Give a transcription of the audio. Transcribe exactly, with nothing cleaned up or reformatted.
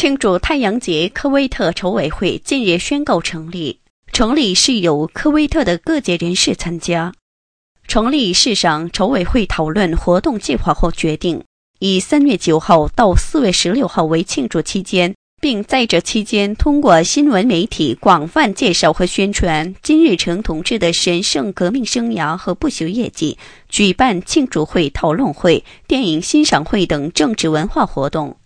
庆祝太阳节科威特筹委会近日宣告成立，成立是由科威特的各界人士参加。成立式上，筹委会讨论活动计划后决定，以三月九号到四月十六号为庆祝期间，并在这期间通过新闻媒体广泛介绍和宣传金日成同志的神圣革命生涯和不朽业绩，举办庆祝会、讨论会、电影欣赏会等政治文化活动。